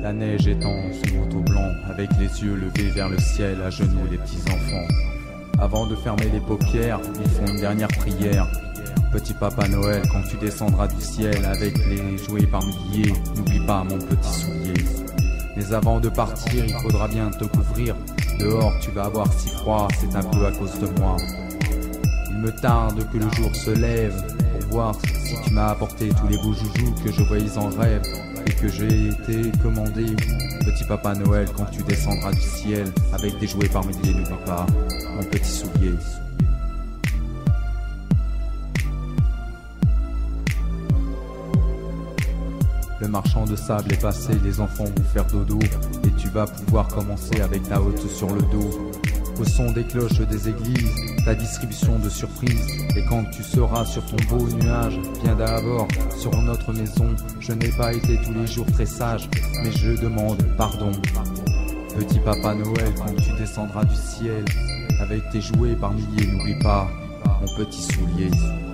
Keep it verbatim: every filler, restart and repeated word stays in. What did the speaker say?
La neige étend son manteau blanc, avec les yeux levés vers le ciel, à genoux les petits enfants. Avant de fermer les paupières, ils font une dernière prière. Petit Papa Noël, quand tu descendras du ciel avec les jouets par milliers, n'oublie pas mon petit soulier. Mais avant de partir, il faudra bien te couvrir. Dehors tu vas avoir si froid, c'est un peu à cause de moi. Il me tarde que le jour se lève pour voir si tu m'as apporté tous les beaux joujoux que je voyais en rêve et que j'ai été commandé. Petit Papa Noël, quand tu descendras du ciel avec des jouets par milliers, n'oublie pas mon petit soulier. Le marchand de sable est passé, les enfants vont faire dodo et tu vas pouvoir commencer avec ta hotte sur le dos. Au son des cloches des églises, ta distribution de surprises. Et quand tu seras sur ton beau nuage, viens d'abord sur notre maison. Je n'ai pas été tous les jours très sage, mais je demande pardon. Petit Papa Noël, quand tu descendras du ciel avec tes jouets par milliers, n'oublie pas mon petit soulier.